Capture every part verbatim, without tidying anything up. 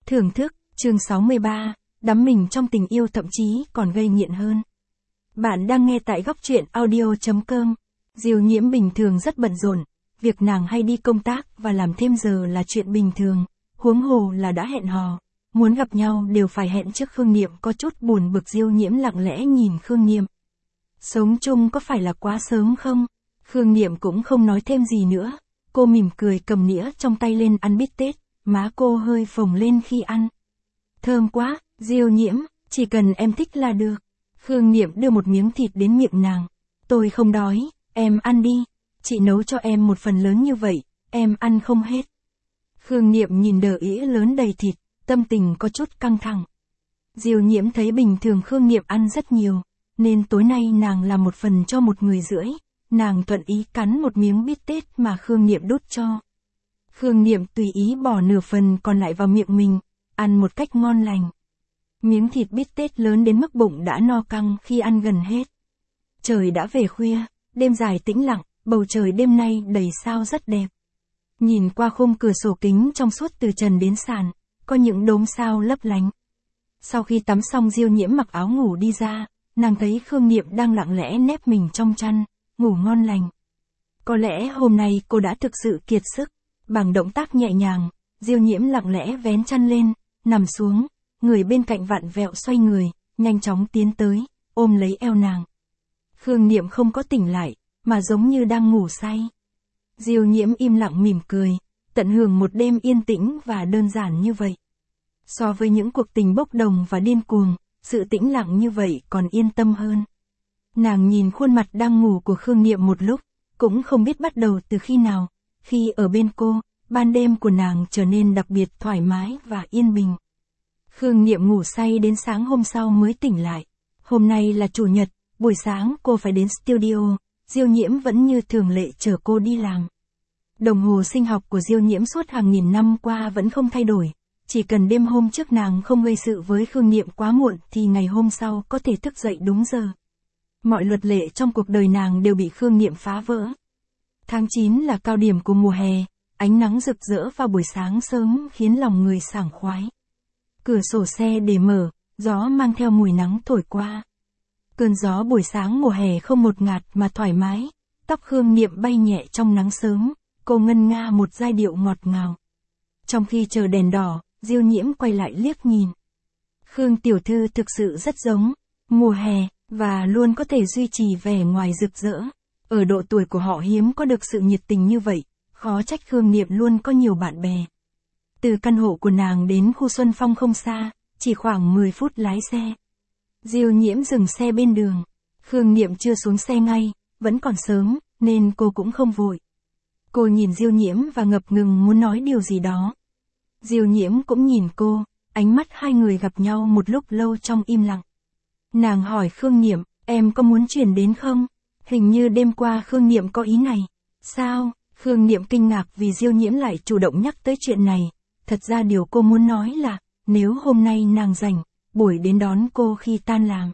Thưởng thức, chương sáu mươi ba, đắm mình trong tình yêu thậm chí còn gây nghiện hơn. Bạn đang nghe tại góc truyện audio chấm com. Diêu Nhiễm bình thường rất bận rộn, việc nàng hay đi công tác và làm thêm giờ là chuyện bình thường, huống hồ là đã hẹn hò, muốn gặp nhau đều phải hẹn trước. Khương Niệm có chút buồn bực. Diêu Nhiễm lặng lẽ nhìn Khương Niệm. Sống chung có phải là quá sớm không? Khương Niệm cũng không nói thêm gì nữa, cô mỉm cười cầm nĩa trong tay lên ăn bít tết, má cô hơi phồng lên khi ăn. Thơm quá, Diêu Nhiễm, chỉ cần em thích là được. Khương Niệm đưa một miếng thịt đến miệng nàng. Tôi không đói, em ăn đi. Chị nấu cho em một phần lớn như vậy, em ăn không hết. Khương Niệm nhìn đờ ĩa lớn đầy thịt, tâm tình có chút căng thẳng. Diêu Nhiễm thấy bình thường Khương Niệm ăn rất nhiều, nên tối nay nàng làm một phần cho một người rưỡi. Nàng thuận ý cắn một miếng bít tết mà Khương Niệm đút cho. Khương Niệm tùy ý bỏ nửa phần còn lại vào miệng mình, ăn một cách ngon lành. Miếng thịt bít tết lớn đến mức bụng đã no căng khi ăn gần hết. Trời đã về khuya, đêm dài tĩnh lặng, bầu trời đêm nay đầy sao rất đẹp. Nhìn qua khung cửa sổ kính trong suốt từ trần đến sàn, có những đốm sao lấp lánh. Sau khi tắm xong, Diêu Nhiễm mặc áo ngủ đi ra, nàng thấy Khương Niệm đang lặng lẽ nép mình trong chăn, ngủ ngon lành. Có lẽ hôm nay cô đã thực sự kiệt sức. Bằng động tác nhẹ nhàng, Diêu Nhiễm lặng lẽ vén chăn lên, nằm xuống, người bên cạnh vặn vẹo xoay người, nhanh chóng tiến tới, ôm lấy eo nàng. Khương Niệm không có tỉnh lại, mà giống như đang ngủ say. Diêu Nhiễm im lặng mỉm cười, tận hưởng một đêm yên tĩnh và đơn giản như vậy. So với những cuộc tình bốc đồng và điên cuồng, sự tĩnh lặng như vậy còn yên tâm hơn. Nàng nhìn khuôn mặt đang ngủ của Khương Niệm một lúc, cũng không biết bắt đầu từ khi nào, khi ở bên cô, ban đêm của nàng trở nên đặc biệt thoải mái và yên bình. Khương Niệm ngủ say đến sáng hôm sau mới tỉnh lại. Hôm nay là chủ nhật, buổi sáng cô phải đến studio, Diêu Nhiễm vẫn như thường lệ chở cô đi làm. Đồng hồ sinh học của Diêu Nhiễm suốt hàng nghìn năm qua vẫn không thay đổi, chỉ cần đêm hôm trước nàng không gây sự với Khương Niệm quá muộn thì ngày hôm sau có thể thức dậy đúng giờ. Mọi luật lệ trong cuộc đời nàng đều bị Khương Niệm phá vỡ. Tháng chín là cao điểm của mùa hè, ánh nắng rực rỡ vào buổi sáng sớm khiến lòng người sảng khoái. Cửa sổ xe để mở, gió mang theo mùi nắng thổi qua. Cơn gió buổi sáng mùa hè không ngột ngạt mà thoải mái, tóc Khương Niệm bay nhẹ trong nắng sớm, cô ngân nga một giai điệu ngọt ngào. Trong khi chờ đèn đỏ, Diêu Nhiễm quay lại liếc nhìn. Khương tiểu thư thực sự rất giống mùa hè, và luôn có thể duy trì vẻ ngoài rực rỡ. Ở độ tuổi của họ hiếm có được sự nhiệt tình như vậy, khó trách Khương Niệm luôn có nhiều bạn bè. Từ căn hộ của nàng đến khu Xuân Phong không xa, chỉ khoảng mười phút lái xe. Diêu Nhiễm dừng xe bên đường. Khương Niệm chưa xuống xe ngay, vẫn còn sớm, nên cô cũng không vội. Cô nhìn Diêu Nhiễm và ngập ngừng muốn nói điều gì đó. Diêu Nhiễm cũng nhìn cô, ánh mắt hai người gặp nhau một lúc lâu trong im lặng. Nàng hỏi Khương Niệm, em có muốn chuyển đến không? Hình như đêm qua Khương Niệm có ý này. Sao? Khương Niệm kinh ngạc vì Diêu Nhiễm lại chủ động nhắc tới chuyện này. Thật ra điều cô muốn nói là, nếu hôm nay nàng rảnh, buổi đến đón cô khi tan làm.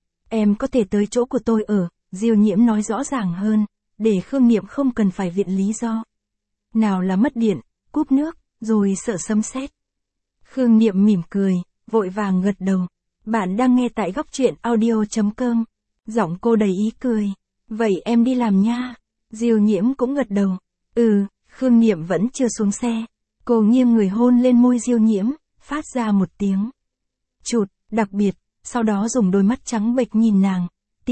Em có thể tới chỗ của tôi ở, Diêu Nhiễm nói rõ ràng hơn, để Khương Niệm không cần phải viện lý do. Nào là mất điện, cúp nước, rồi sợ sấm sét. Khương Niệm mỉm cười, vội vàng gật đầu. Bạn đang nghe tại góc truyện audio chấm com. Giọng cô đầy ý cười. Vậy em đi làm nha. Diêu Nhiễm cũng gật đầu. Ừ, Khương Niệm vẫn chưa xuống xe. Cô nghiêng người hôn lên môi Diêu Nhiễm, phát ra một tiếng chụt, đặc biệt, sau đó dùng đôi mắt trắng bệch nhìn nàng,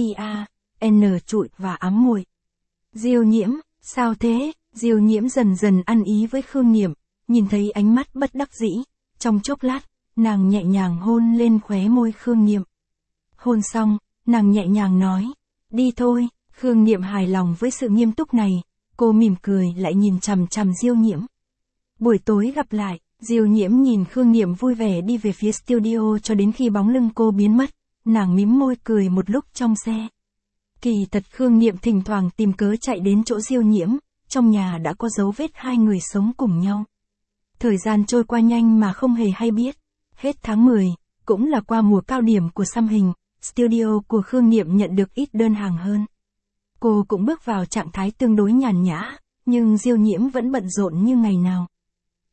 T-A-N trụi và ám muội. Diêu Nhiễm, sao thế? Diêu Nhiễm dần dần ăn ý với Khương Niệm, nhìn thấy ánh mắt bất đắc dĩ. Trong chốc lát, nàng nhẹ nhàng hôn lên khóe môi Khương Niệm. Hôn xong, nàng nhẹ nhàng nói, đi thôi. Khương Niệm hài lòng với sự nghiêm túc này, cô mỉm cười lại nhìn chằm chằm Diêu Nhiễm. Buổi tối gặp lại, Diêu Nhiễm nhìn Khương Niệm vui vẻ đi về phía studio cho đến khi bóng lưng cô biến mất, nàng mím môi cười một lúc trong xe. Kỳ thật Khương Niệm thỉnh thoảng tìm cớ chạy đến chỗ Diêu Nhiễm, trong nhà đã có dấu vết hai người sống cùng nhau. Thời gian trôi qua nhanh mà không hề hay biết. Hết tháng mười, cũng là qua mùa cao điểm của xăm hình, studio của Khương Niệm nhận được ít đơn hàng hơn. Cô cũng bước vào trạng thái tương đối nhàn nhã, nhưng Diêu Nhiễm vẫn bận rộn như ngày nào.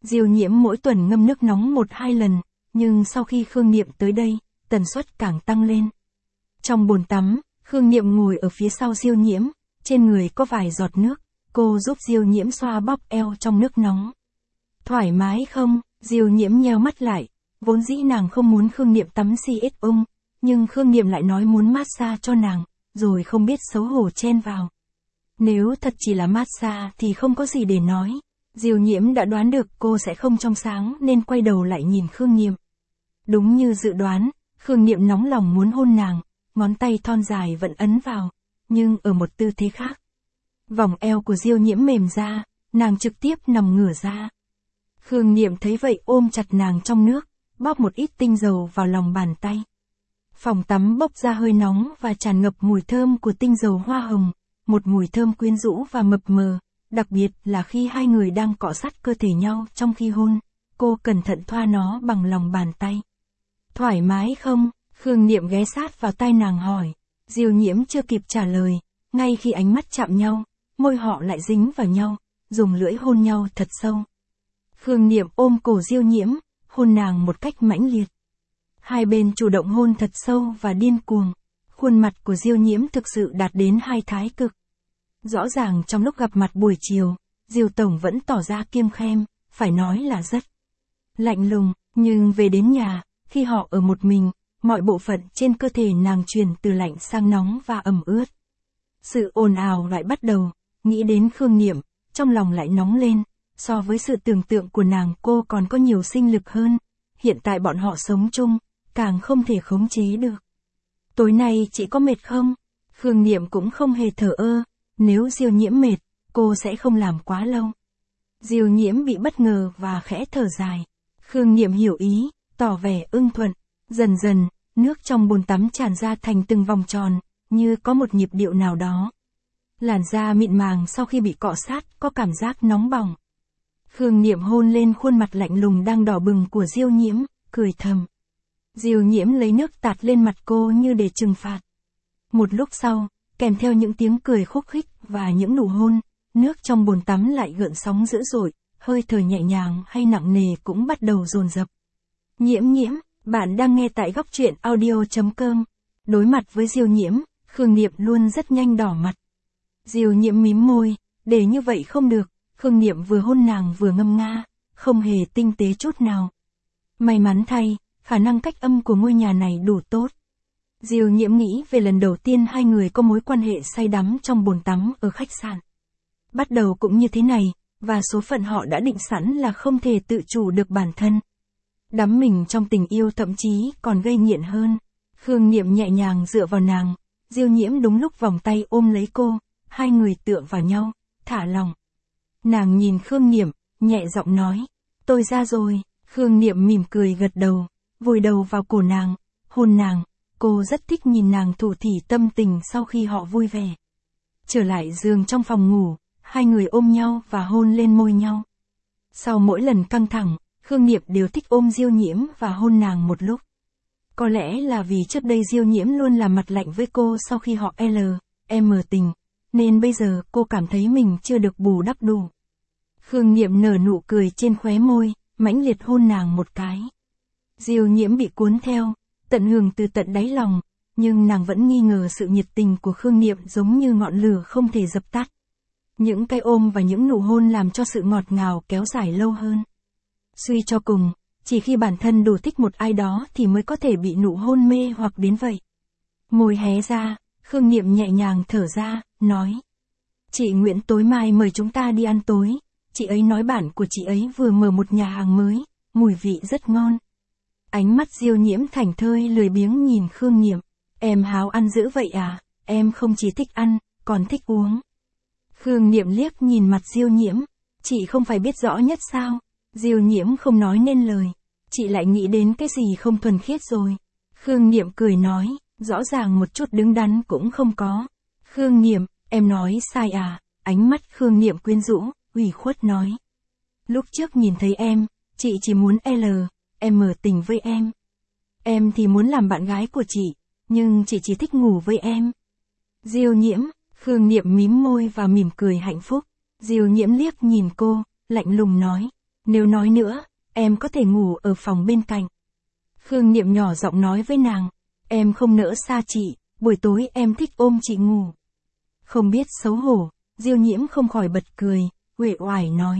Diêu Nhiễm mỗi tuần ngâm nước nóng một hai lần, nhưng sau khi Khương Niệm tới đây, tần suất càng tăng lên. Trong bồn tắm, Khương Niệm ngồi ở phía sau Diêu Nhiễm, trên người có vài giọt nước, cô giúp Diêu Nhiễm xoa bóp eo trong nước nóng. Thoải mái không? Diêu Nhiễm nheo mắt lại, vốn dĩ nàng không muốn Khương Niệm tắm xi ít ung, nhưng Khương Niệm lại nói muốn massage cho nàng, rồi không biết xấu hổ chen vào. Nếu thật chỉ là massage thì không có gì để nói. Diêu Nhiễm đã đoán được cô sẽ không trong sáng nên quay đầu lại nhìn Khương Niệm. Đúng như dự đoán, Khương Niệm nóng lòng muốn hôn nàng, ngón tay thon dài vẫn ấn vào, nhưng ở một tư thế khác. Vòng eo của Diêu Nhiễm mềm ra, nàng trực tiếp nằm ngửa ra. Khương Niệm thấy vậy ôm chặt nàng trong nước, bóp một ít tinh dầu vào lòng bàn tay. Phòng tắm bốc ra hơi nóng và tràn ngập mùi thơm của tinh dầu hoa hồng, một mùi thơm quyến rũ và mập mờ, đặc biệt là khi hai người đang cọ sát cơ thể nhau trong khi hôn, cô cẩn thận thoa nó bằng lòng bàn tay. Thoải mái không? Khương Niệm ghé sát vào tai nàng hỏi. Diêu Nhiễm chưa kịp trả lời, ngay khi ánh mắt chạm nhau, môi họ lại dính vào nhau, dùng lưỡi hôn nhau thật sâu. Khương Niệm ôm cổ Diêu Nhiễm, hôn nàng một cách mãnh liệt. Hai bên chủ động hôn thật sâu và điên cuồng. Khuôn mặt của Diêu Nhiễm thực sự đạt đến hai thái cực. Rõ ràng trong lúc gặp mặt buổi chiều, Diêu Tổng vẫn tỏ ra kiêng khem, phải nói là rất lạnh lùng, nhưng về đến nhà, khi họ ở một mình, mọi bộ phận trên cơ thể nàng chuyển từ lạnh sang nóng và ẩm ướt. Sự ồn ào lại bắt đầu, nghĩ đến Khương Niệm, trong lòng lại nóng lên, so với sự tưởng tượng của nàng cô còn có nhiều sinh lực hơn, hiện tại bọn họ sống chung, càng không thể khống chế được. Tối nay chị có mệt không? Khương Niệm cũng không hề thờ ơ, nếu Diêu Nhiễm mệt, cô sẽ không làm quá lâu. Diêu Nhiễm bị bất ngờ và khẽ thở dài. Khương Niệm hiểu ý, tỏ vẻ ưng thuận, dần dần, nước trong bồn tắm tràn ra thành từng vòng tròn, như có một nhịp điệu nào đó. Làn da mịn màng sau khi bị cọ sát có cảm giác nóng bỏng. Khương Niệm hôn lên khuôn mặt lạnh lùng đang đỏ bừng của Diêu Nhiễm, cười thầm. Diêu Nhiễm lấy nước tạt lên mặt cô như để trừng phạt. Một lúc sau, kèm theo những tiếng cười khúc khích và những nụ hôn, nước trong bồn tắm lại gợn sóng dữ dội, hơi thở nhẹ nhàng hay nặng nề cũng bắt đầu dồn dập. Nhiễm Nhiễm, bạn đang nghe tại góc truyện audio chấm com. Đối mặt với Diêu Nhiễm, Khương Niệm luôn rất nhanh đỏ mặt. Diêu Nhiễm mím môi, để như vậy không được, Khương Niệm vừa hôn nàng vừa ngâm nga, không hề tinh tế chút nào. May mắn thay, khả năng cách âm của ngôi nhà này đủ tốt. Diêu Nhiễm nghĩ về lần đầu tiên hai người có mối quan hệ say đắm trong bồn tắm ở khách sạn. Bắt đầu cũng như thế này, và số phận họ đã định sẵn là không thể tự chủ được bản thân. Đắm mình trong tình yêu thậm chí còn gây nghiện hơn. Khương Niệm nhẹ nhàng dựa vào nàng, Diêu Nhiễm đúng lúc vòng tay ôm lấy cô, hai người tựa vào nhau, thả lỏng. Nàng nhìn Khương Niệm, nhẹ giọng nói, tôi ra rồi. Khương Niệm mỉm cười gật đầu, vùi đầu vào cổ nàng, hôn nàng. Cô rất thích nhìn nàng thủ thỉ tâm tình sau khi họ vui vẻ. Trở lại giường trong phòng ngủ, hai người ôm nhau và hôn lên môi nhau. Sau mỗi lần căng thẳng, Khương Niệm đều thích ôm Diêu Nhiễm và hôn nàng một lúc. Có lẽ là vì trước đây Diêu Nhiễm luôn làm mặt lạnh với cô sau khi họ L, M tình, nên bây giờ cô cảm thấy mình chưa được bù đắp đủ. Khương Niệm nở nụ cười trên khóe môi, mãnh liệt hôn nàng một cái. Diêu Nhiễm bị cuốn theo, tận hưởng từ tận đáy lòng, nhưng nàng vẫn nghi ngờ sự nhiệt tình của Khương Niệm giống như ngọn lửa không thể dập tắt. Những cái ôm và những nụ hôn làm cho sự ngọt ngào kéo dài lâu hơn. Suy cho cùng, chỉ khi bản thân đủ thích một ai đó thì mới có thể bị nụ hôn mê hoặc đến vậy. Môi hé ra, Khương Niệm nhẹ nhàng thở ra, nói. Chị Nguyễn tối mai mời chúng ta đi ăn tối, chị ấy nói bạn của chị ấy vừa mở một nhà hàng mới, mùi vị rất ngon. Ánh mắt Diêu Nhiễm thảnh thơi lười biếng nhìn Khương Niệm. Em háo ăn dữ vậy à, em không chỉ thích ăn, còn thích uống. Khương Niệm liếc nhìn mặt Diêu Nhiễm, chị không phải biết rõ nhất sao? Diêu Nhiễm không nói nên lời, chị lại nghĩ đến cái gì không thuần khiết rồi. Khương Niệm cười nói, rõ ràng một chút đứng đắn cũng không có. Khương Niệm, em nói sai à? Ánh mắt Khương Niệm quyến rũ, ủy khuất nói. Lúc trước nhìn thấy em, chị chỉ muốn L, M tình với em. Em thì muốn làm bạn gái của chị, nhưng chị chỉ thích ngủ với em. Diêu Nhiễm, Khương Niệm mím môi và mỉm cười hạnh phúc. Diêu Nhiễm liếc nhìn cô, lạnh lùng nói. Nếu nói nữa, em có thể ngủ ở phòng bên cạnh. Khương Niệm nhỏ giọng nói với nàng, em không nỡ xa chị, buổi tối em thích ôm chị ngủ. Không biết xấu hổ, Diêu Nhiễm không khỏi bật cười, uể oải nói.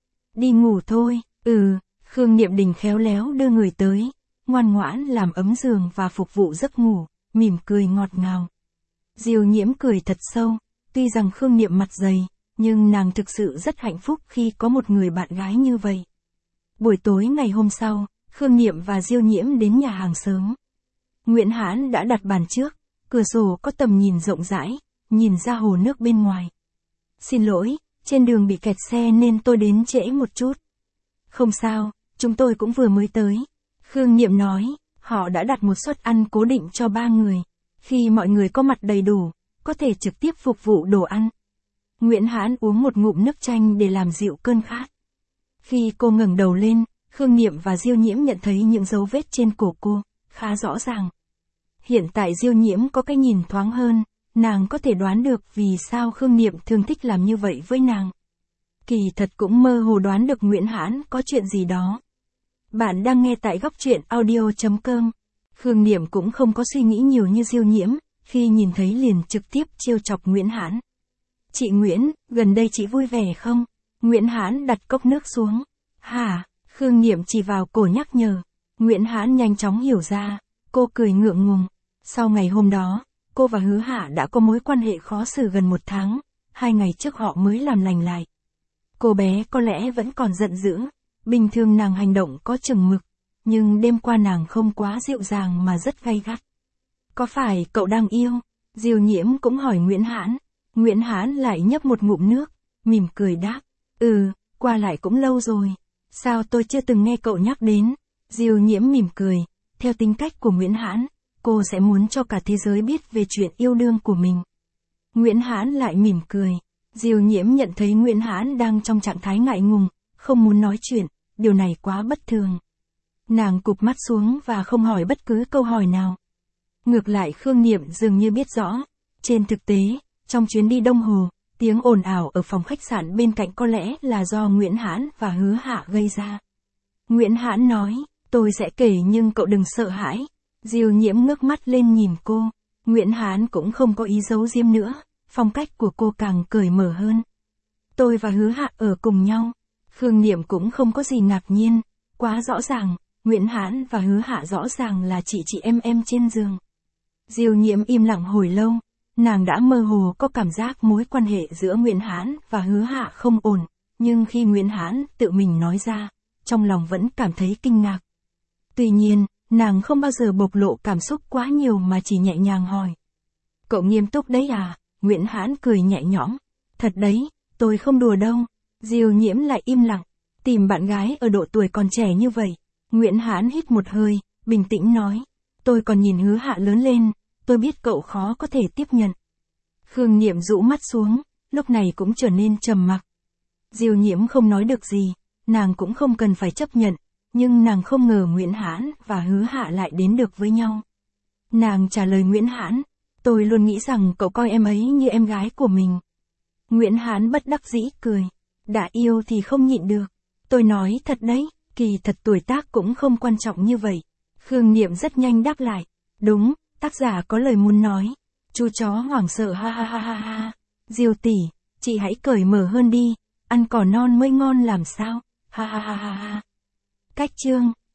Đi ngủ thôi, ừ, Khương Niệm Đình khéo léo đưa người tới, ngoan ngoãn làm ấm giường và phục vụ giấc ngủ, mỉm cười ngọt ngào. Diêu Nhiễm cười thật sâu, tuy rằng Khương Niệm mặt dày, nhưng nàng thực sự rất hạnh phúc khi có một người bạn gái như vậy. Buổi tối ngày hôm sau, Khương Niệm và Diêu Nhiễm đến nhà hàng sớm. Nguyễn Hãn đã đặt bàn trước, cửa sổ có tầm nhìn rộng rãi, nhìn ra hồ nước bên ngoài. Xin lỗi, trên đường bị kẹt xe nên tôi đến trễ một chút. Không sao, chúng tôi cũng vừa mới tới. Khương Niệm nói, họ đã đặt một suất ăn cố định cho ba người. Khi mọi người có mặt đầy đủ, có thể trực tiếp phục vụ đồ ăn. Nguyễn Hãn uống một ngụm nước chanh để làm dịu cơn khát. Khi cô ngẩng đầu lên, Khương Niệm và Diêu Nhiễm nhận thấy những dấu vết trên cổ cô, khá rõ ràng. Hiện tại Diêu Nhiễm có cái nhìn thoáng hơn, nàng có thể đoán được vì sao Khương Niệm thường thích làm như vậy với nàng. Kỳ thật cũng mơ hồ đoán được Nguyễn Hãn có chuyện gì đó. Bạn đang nghe tại góc truyện audio chấm com. Khương Niệm cũng không có suy nghĩ nhiều như Diêu Nhiễm, khi nhìn thấy liền trực tiếp trêu chọc Nguyễn Hãn. Chị Nguyễn, gần đây chị vui vẻ không? Nguyễn Hãn đặt cốc nước xuống. Hả? Khương Niệm chỉ vào cổ nhắc nhở. Nguyễn Hãn nhanh chóng hiểu ra, cô cười ngượng ngùng. Sau ngày hôm đó, cô và Hứa Hạ đã có mối quan hệ khó xử gần một tháng, hai ngày trước họ mới làm lành lại. Cô bé có lẽ vẫn còn giận dữ, bình thường nàng hành động có chừng mực, nhưng đêm qua nàng không quá dịu dàng mà rất gay gắt. Có phải cậu đang yêu? Diêu Nhiễm cũng hỏi Nguyễn Hãn. Nguyễn Hãn lại nhấp một ngụm nước, mỉm cười đáp. Ừ, qua lại cũng lâu rồi. Sao tôi chưa từng nghe cậu nhắc đến? Diêu Nhiễm mỉm cười, theo tính cách của Nguyễn Hãn, cô sẽ muốn cho cả thế giới biết về chuyện yêu đương của mình. Nguyễn Hãn lại mỉm cười. Diêu Nhiễm nhận thấy Nguyễn Hãn đang trong trạng thái ngại ngùng, không muốn nói chuyện, điều này quá bất thường. Nàng cụp mắt xuống và không hỏi bất cứ câu hỏi nào. Ngược lại Khương Niệm dường như biết rõ. Trên thực tế, trong chuyến đi Đông Hồ, tiếng ồn ào ở phòng khách sạn bên cạnh có lẽ là do Nguyễn Hãn và Hứa Hạ gây ra. Nguyễn Hãn nói, tôi sẽ kể nhưng cậu đừng sợ hãi. Diêu Nhiễm ngước mắt lên nhìn cô. Nguyễn Hãn cũng không có ý giấu giếm nữa, phong cách của cô càng cởi mở hơn. Tôi và Hứa Hạ ở cùng nhau. Khương Niệm cũng không có gì ngạc nhiên, quá rõ ràng, Nguyễn Hãn và Hứa Hạ rõ ràng là chị chị em em trên giường. Diêu Nhiễm im lặng hồi lâu, nàng đã mơ hồ có cảm giác mối quan hệ giữa Nguyễn Hãn và Hứa Hạ không ổn, nhưng khi Nguyễn Hãn tự mình nói ra, trong lòng vẫn cảm thấy kinh ngạc. Tuy nhiên, nàng không bao giờ bộc lộ cảm xúc quá nhiều mà chỉ nhẹ nhàng hỏi. Cậu nghiêm túc đấy à? Nguyễn Hãn cười nhẹ nhõm. Thật đấy, tôi không đùa đâu. Diêu Nhiễm lại im lặng, tìm bạn gái ở độ tuổi còn trẻ như vậy. Nguyễn Hãn hít một hơi, bình tĩnh nói. Tôi còn nhìn Hứa Hạ lớn lên, tôi biết cậu khó có thể tiếp nhận. Khương Niệm rũ mắt xuống, lúc này cũng trở nên trầm mặc. Diêu Nhiễm không nói được gì, nàng cũng không cần phải chấp nhận, nhưng nàng không ngờ Nguyễn Hãn và Hứa Hạ lại đến được với nhau. Nàng trả lời Nguyễn Hãn, tôi luôn nghĩ rằng cậu coi em ấy như em gái của mình. Nguyễn Hãn bất đắc dĩ cười, đã yêu thì không nhịn được. Tôi nói thật đấy, kỳ thật tuổi tác cũng không quan trọng như vậy. Khương Niệm rất nhanh đáp lại, đúng, tác giả có lời muốn nói. Chú chó hoảng sợ ha ha ha ha ha. Diêu tỷ, chị hãy cởi mở hơn đi, ăn cỏ non mới ngon làm sao, ha ha ha ha ha. Cách chương